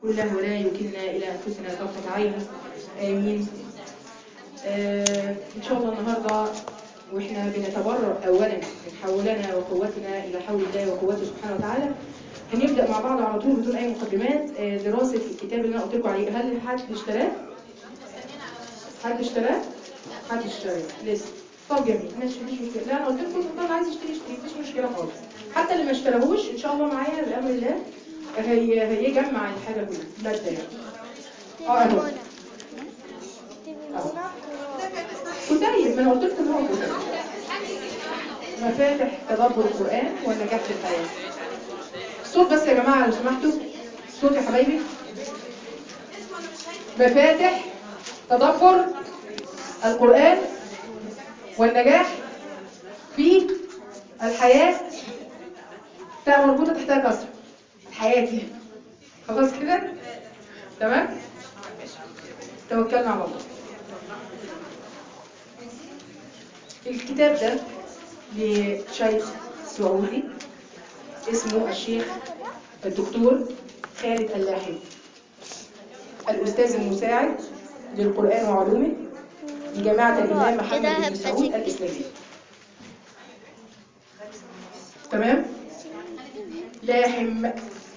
كله ولا يكلنا إلى أنفسنا طرفة عين. آمين. إن شاء الله النهاردة وإحنا بنتبرأ أولا من حولنا وقوتنا إلى حول الله وقوته سبحانه وتعالى، هنبدأ مع بعض على طول بدون أي مقدمات دراسة الكتاب اللي أنا قلت لكم عليه. هل حد اشتراه؟ حد اشتراه؟ حد اشتراه لسه؟ طب جميل، ماشي، مفيش مشكلة. لا أنا قلت لكم اللي عايز يشتري مفيش مشكلة خالص. حتى اللي ما اشتراهوش إن شاء الله معايا بأمر الله هيجمع الحاجة كلها مادة يعني. أهو كتيب، ما أنا قلت لكم هو كتيب. مفاتح تدبر القرآن والنجاح في الحياة. الصوت بس يا جماعة لو سمحتوا، الصوت يا حبايبي. مفاتح تدبر القرآن والنجاح في الحياة. تاء مربوطة تحتها كسر، حياتي. خلاص كده تمام. توكلنا على الله. الكتاب ده لشيخ سعودي اسمه الشيخ الدكتور خالد اللاحي، الأستاذ المساعد للقرآن وعلومه لجامعة الإمام محمد بن سعود الإسلامية. تمام؟ لاحم.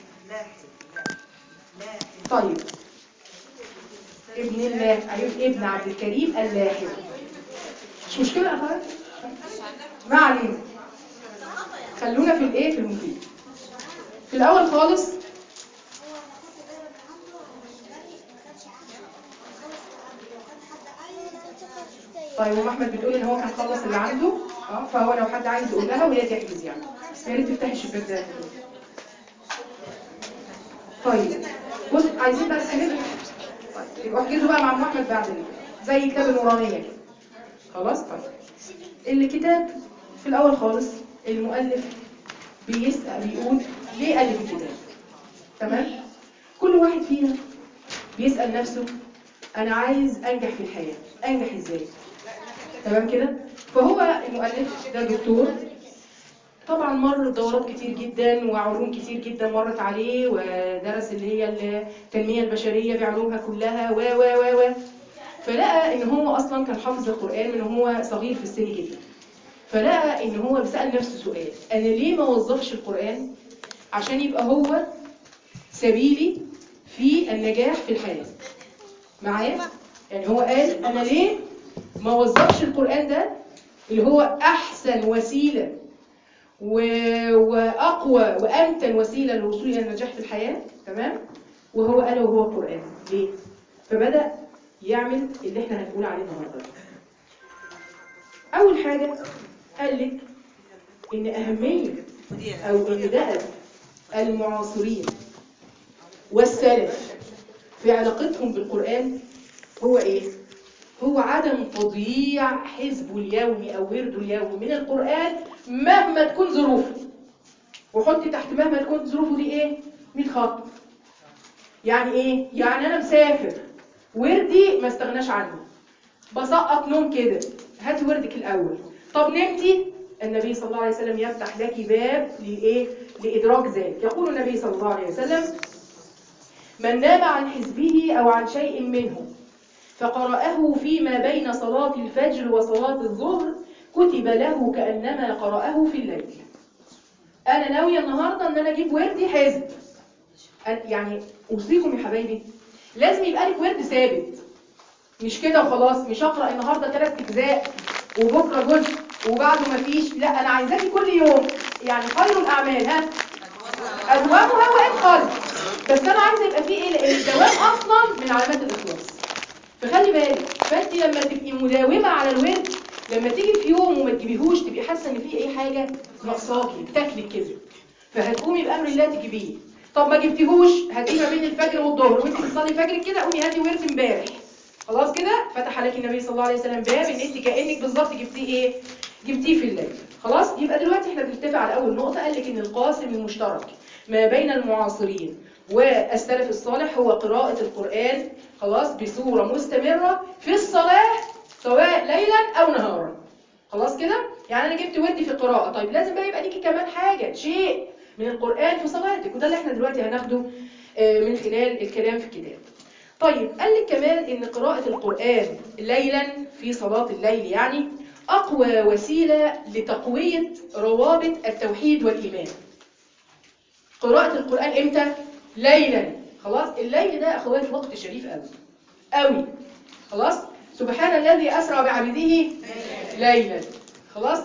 طيب ابن الله، ابن عبد الكريم اللاحم. مش مشكلة يا أخوات، ما علينا، خلونا في الايه، في المفيد. في الأول خالص طيب ام احمد بتقول ان هو كان خلص اللي عنده، فهو لو حد عايز يقول لها وهي تحجز يعني، يا ريت تفتحي الشباك ده. طيب بص، عايزين بقى نسهل. طيب يبقى احجزوا بقى مع ام احمد بعد زي كتاب النورانيه كده. خلاص. طيب الكتاب في الاول خالص المؤلف بيسأل بيقول ليه الف الكتاب. تمام. كل واحد فينا بيسأل نفسه انا عايز انجح في الحياه، انجح ازاي؟ تمام كده. فهو المؤلف ده دكتور طبعا، مر بدورات كتير جدا وعلوم كتير جدا مرت عليه، ودرس اللي هي التنميه البشريه بعلومها كلها و فلقى ان هو اصلا كان حافظ القران من هو صغير في السن جدا. فلقى ان هو بيسال نفسه سؤال، انا ليه ما وظفش القران عشان يبقى هو سبيلي في النجاح في الحياه معايا؟ يعني هو قال انا ليه ما وظفش القرآن ده اللي هو أحسن وسيلة وأقوى وأمتن وسيلة للوصول إلى النجاح في الحياة. تمام. وهو قال وهو القرآن ليه؟ فبدأ يعمل اللي احنا هنقول عليه النهارده. أول حاجة قال لك إن أهمية أو إن دأب المعاصرين والسلف في علاقتهم بالقرآن هو إيه؟ هو عدم تضييع حزبه اليومي أو ورده اليومي من القرآن مهما تكون ظروفه. وحطي تحت مهما تكون ظروفه دي إيه؟ 100 خط. يعني إيه؟ يعني أنا مسافر وردي ما استغناش عنه، بسقط نوم كده، هاتي وردك الأول. طب نمتي، النبي صلى الله عليه وسلم يفتح لك باب لإيه؟ لإدراك ذلك. يقول النبي صلى الله عليه وسلم من نام عن حزبه أو عن شيء منه فقرأه فيما بين صلاة الفجر وصلاة الظهر كتب له كأنما قرأه في الليل. أنا ناوية النهاردة أن أنا أجيب وردي حزب. يعني أوصيكم يا حبايبي لازم يبقى لك ورد ثابت، مش كده وخلاص. مش أقرأ النهاردة 3 أجزاء وبكرة جزء وبعده مفيش. لا، أنا عايزاكي كل يوم. يعني خير الأعمال أدوامها وإن قل. بس أنا عايزة يبقى فيه إيه؟ لأن الدوام أصلا من علامات الإخلاص. فخلي بالك، فانت لما تبقي مداومه على الورد، لما تيجي في يوم وما تجيبيهوش تبقي حاسه ان في اي حاجه ناقصاكي بتاكلك كده، فهتقومي بامر الله تجيبيه. طب ما جبتيهوش، هاتيه ما بين الفجر والظهر وانت بتصلي فجر كده، قومي هاتي ورد امبارح. خلاص كده فتح عليك النبي صلى الله عليه وسلم باب ان انت كانك بالظبط جبتيه ايه؟ جبتيه في الليل. خلاص. يبقى دلوقتي احنا بنتفق على اول نقطه، قال لك ان القاسم المشترك ما بين المعاصرين والسلف الصالح هو قراءة القرآن خلاص بصورة مستمرة في الصلاة سواء ليلا أو نهارا. خلاص كده؟ يعني أنا جبت وردي في القراءة، طيب لازم بقى يبقى ليكي كمان حاجة شيء من القرآن في صلاتك، وده اللي احنا دلوقتي هناخده من خلال الكلام في الكتاب. طيب قال لك كمان ان قراءة القرآن ليلا في صلاة الليل يعني اقوى وسيلة لتقوية روابط التوحيد والايمان. قراءة القرآن امتى؟ ليلا. خلاص الليل ده اخوات وقت شريف قوي قوي. خلاص سبحان الذي اسرى بعبده ليلا. خلاص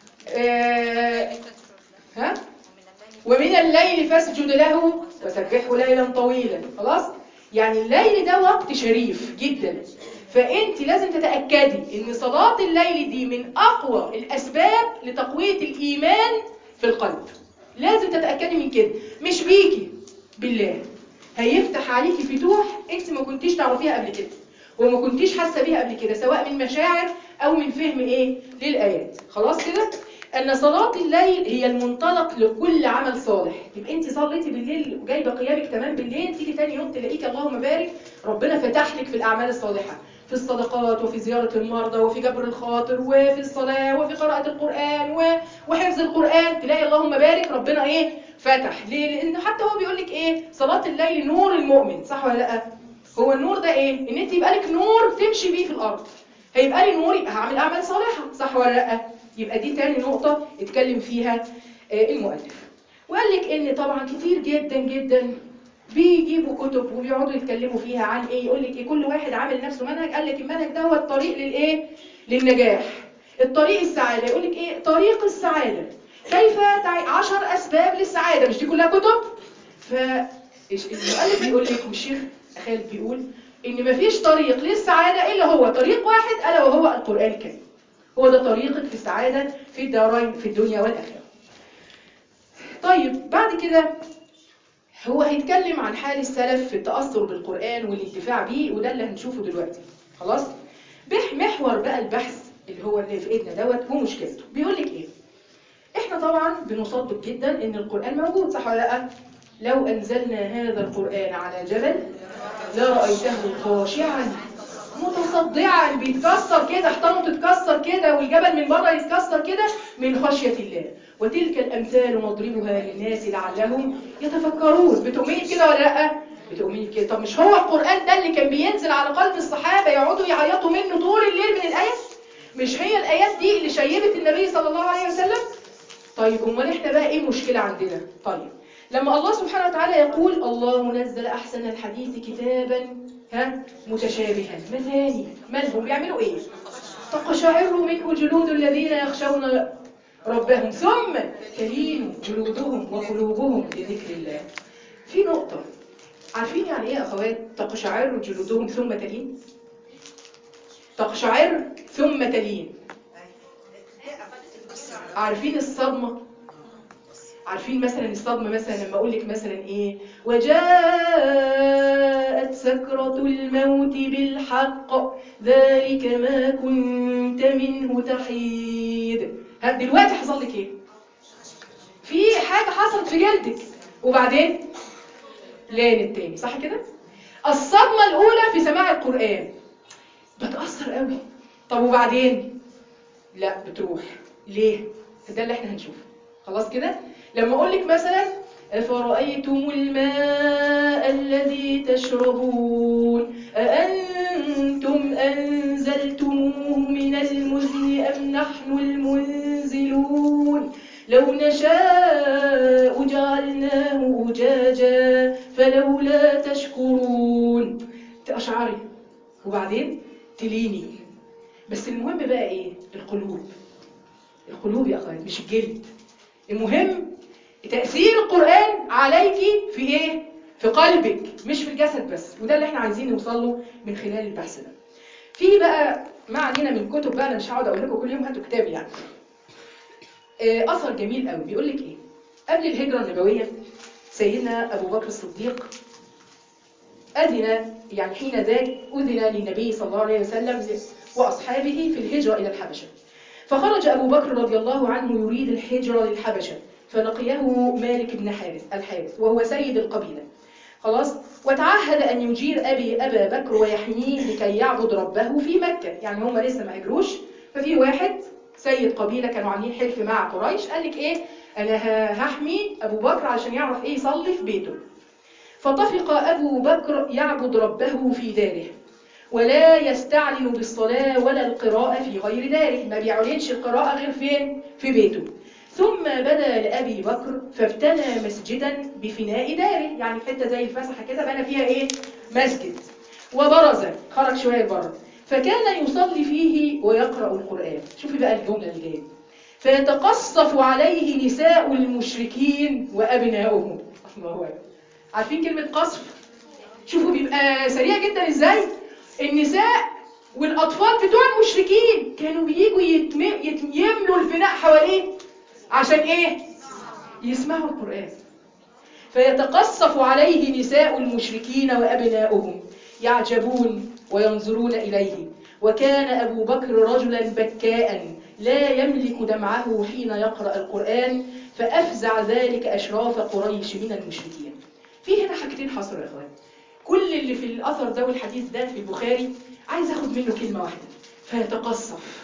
ها ومن الليل فاسجد له وسبحه ليلا طويلا. خلاص يعني الليل ده وقت شريف جدا، فانت لازم تتأكدي ان صلاة الليل دي من اقوى الاسباب لتقوية الايمان في القلب. لازم تتأكدي من كده، مش بيكي بالله هيفتح عليكي فتوح انت ما كنتيش تعرفيها قبل كده وما كنتيش حاسه بيها قبل كده، سواء من مشاعر او من فهم للايات. خلاص كده ان صلاه الليل هي المنطلق لكل عمل صالح. يبقى انت صليتي بالليل وجايبه قيامك تمام بالليل، تيجي تاني يوم تلاقيك اللهم بارك ربنا فتح لك في الاعمال الصالحه، في الصدقات وفي زياره المرضى وفي جبر الخاطر وفي الصلاه وفي قراءه القران وحفظ القران، تلاقي اللهم بارك ربنا فتح. ليه؟ لان حتى هو بيقول لك صلاه الليل نور المؤمن، صح ولا لا؟ هو النور ده ان انت يبقى لك نور تمشي بيه في الارض، هيبقى لي نور يبقى هعمل اعمال صالحه، صح ولا لا؟ يبقى دي تاني نقطه اتكلم فيها المؤلف. وقال لك ان طبعا كتير جدا جدا بيجيبوا كتب وبيقعدوا يتكلموا فيها عن يقول لك كل واحد عامل نفسه منهج. قال لك المنهج ده هو الطريق للنجاح، الطريق السعاده. يقول لك طريق السعاده كيف 10 اسباب للسعاده، مش دي كلها كتب؟ فالمؤلف بيقول لك والشيخ خالد بيقول ان مفيش طريق للسعاده الا هو طريق واحد، الا وهو القران الكريم. هو ده طريقك في السعاده في الدارين، في الدنيا والاخره. طيب بعد كده هو هيتكلم عن حال السلف في التاثر بالقران والانتفاع بيه، وده اللي هنشوفه دلوقتي. خلاص محور بقى البحث اللي في ايدنا دوت ومشكلته. بيقول لك احنا طبعا بنصدق جدا ان القران موجود، صح ولا لا؟ لو انزلنا هذا القران على جبل لرأيته خاشعا متصدعا، بيتكسر كده، احطانه تتكسر كده والجبل من بره يتكسر كده من خشية الله. وتلك الأمثال نضربها للناس لعلهم يتفكرون. بتؤمني كده ولا لا؟ بتؤمني كده. طب مش هو القرآن ده اللي كان بينزل على قلب الصحابة يقعدوا يعيطوا منه طول الليل من الآيات؟ مش هي الآيات دي اللي شيبت النبي صلى الله عليه وسلم؟ طيب امال احنا بقى المشكلة عندنا؟ طيب لما الله سبحانه وتعالى يقول الله نزل أحسن الحديث كتابا متشابها، مثاني مالهم بيعملوا تقشعر منه جلود الذين يخشون ربهم ثم تلين جلودهم وقلوبهم لذكر الله. في نقطة، عارفين يعني ايه يا اخوات تقشعر جلودهم ثم تلين؟ تقشعر ثم تلين، عارفين الصدمة؟ عارفين مثلا الصدمة مثلا لما اقول لك مثلا وجاءت سكرة الموت بالحق ذلك ما كنت منه تحيد. دلوقتي حصل لك في حاجة حصلت في جلدك وبعدين لان التاني، صح كده؟ الصدمة الاولى في سماع القرآن بتأثر قوي، طب وبعدين لا بتروح. ليه؟ ده اللي احنا هنشوفه. خلاص كده؟ لما اقول لك مثلا أفرأيتم الماء الذي تشربون أأنتم أنزلتموه من المزن أم نحن المنزلون لو نشاء جعلناه أجاجا فلولا تشكرون. تقشعري وبعدين تليني. بس المهم بقى القلوب يا أخوات، مش الجلد. المهم تأثير القرآن عليكي في في قلبك، مش في الجسد بس. وده اللي احنا عايزين نوصل له من خلال البحث ده. في بقى ما علينا من كتب بقى، انا مش هقعد اقول لكم كل يوم هاتوا كتاب يعني. اثر جميل قوي بيقول لك قبل الهجرة النبوية سيدنا ابو بكر الصديق أذن، يعني حين ذاك أذن للنبي صلى الله عليه وسلم وأصحابه في الهجرة إلى الحبشة. فخرج أبو بكر رضي الله عنه يريد الهجرة للحبشة، فلقيه مالك بن الحارث وهو سيد القبيلة. خلاص، وتعهد أن يجير أبا بكر ويحميه لكي يعبد ربه في مكة. يعني هم لسه ما هجروش، ففي واحد سيد قبيلة كانوا عاملين حلف مع قريش، قال لك أنا هحمي أبو بكر علشان يعرف يصلي في بيته. فطفق أبو بكر يعبد ربه في داره ولا يستعلن بالصلاة ولا القراءة في غير داره، ما بيعلنش القراءة غير فين؟ في بيته. ثم بدا لأبي بكر فابتنى مسجدا بفناء داره، يعني حتة زي الفسحة كده بنى فيها إيه؟ مسجد. وبرز، خرج شوية بره، فكان يصلي فيه ويقرأ القرآن. شوفي بقى الجملة اللي جايه، فيتقصف عليه نساء المشركين وأبناؤهم. الله أكبر. عارفين كلمة قصف؟ شوفوا بيبقى سريع جدا ازاي؟ النساء والأطفال بتوع المشركين كانوا بييجوا يملوا الفناء حواليه عشان ايه؟ يسمعوا القرآن. فيتقصف عليه نساء المشركين وأبناؤهم يعجبون وينظرون إليه. وكان أبو بكر رجلا بكاء لا يملك دمعه حين يقرأ القرآن، فأفزع ذلك أشراف قريش من المشركين. في هنا حاجتين حصلوا يا إخوان. كل اللي في الأثر ده والحديث ده في البخاري عايز أخد منه كلمة واحدة، فيتقصف.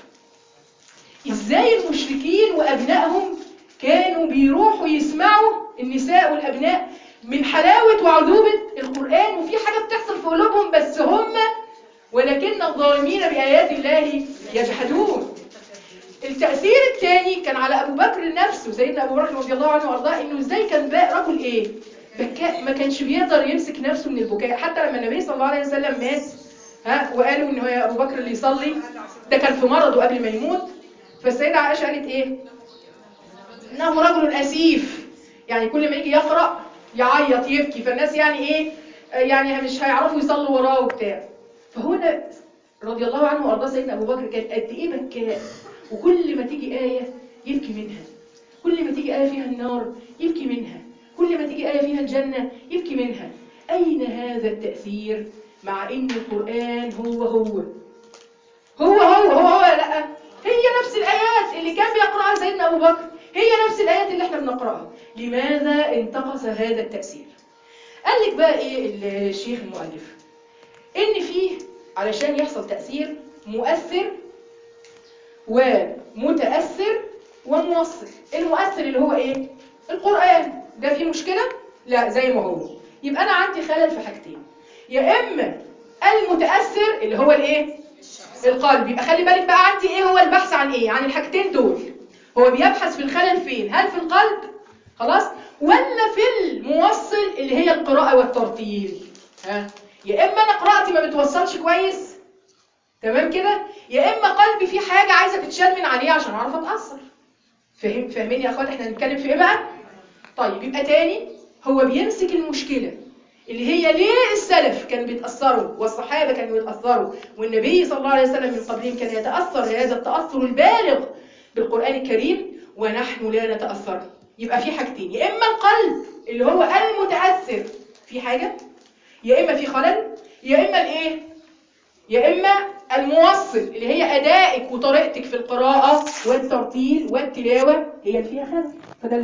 إزاي المشركين وأبنائهم كانوا بيروحوا يسمعوا النساء والأبناء من حلاوة وعذوبة القرآن، وفي حاجة بتحصل في قلوبهم، بس هم ولكن الظالمين بآيات الله يجحدون. التأثير الثاني كان على أبو بكر نفسه، سيدنا أبو بكر رضي الله عنه وارضاه، إنه إزاي كان رجل إيه؟ بكاء، ما كانش بيقدر يمسك نفسه من البكاء. حتى لما النبي صلى الله عليه وسلم مات وقالوا إنه يا أبو بكر اللي يصلي، ده كان في مرضه قبل ما يموت. فالسيدة عائشة قالت إيه؟ إنه رجل أسيف، يعني كل ما يجي يقرأ يعيط يبكي، فالناس يعني إيه؟ يعني مش هيعرفوا يصلوا وراه وبتاع. فهنا رضي الله عنه وارضاه سيدنا ابو بكر كان قد ايه بكاء، وكل ما تيجي ايه يبكي منها، كل ما تيجي ايه فيها النار يبكي منها، كل ما تيجي ايه فيها الجنه يبكي منها. اين هذا التاثير مع ان القران هو لا، هي نفس الايات اللي كان بيقراها سيدنا ابو بكر، هي نفس الايات اللي احنا بنقراها. لماذا انتقص هذا التاثير؟ قال لك بقى ايه الشيخ المؤلف، ان فيه علشان يحصل تأثير مؤثر ومتأثر وموصل. المؤثر اللي هو ايه؟ القرآن. ده فيه مشكلة؟ لا، زي ما هو. يبقى انا عندي خلل في حاجتين، يا اما المتأثر اللي هو الايه؟ القلب. يبقى خلي بالك بقى عندي ايه هو البحث عن ايه؟ عن الحاجتين دول. هو بيبحث في الخلل فين؟ هل في القلب خلاص ولا في الموصل اللي هي القراءة والترتيل؟ يا اما انا قراءتي ما بتوصلش كويس، تمام كده، يا اما قلبي فيه حاجه عايزه تتشال من عليه عشان اعرف اتاثر. فاهمين يا اخوات احنا هنتكلم في ايه بقى؟ طيب يبقى تاني، هو بيمسك المشكله اللي هي ليه السلف كانوا بيتاثروا والصحابه كانوا بيتاثروا والنبي صلى الله عليه وسلم من قبلهم كان يتاثر هذا التاثر البالغ بالقران الكريم ونحن لا نتاثر. يبقى في حاجتين، يا اما القلب اللي هو المتاثر في حاجه، يا اما في خلل، يا اما الايه؟ يا اما الموصل اللي هي ادائك وطريقتك في القراءه والترتيل والتلاوه هي اللي فيها خلل. فده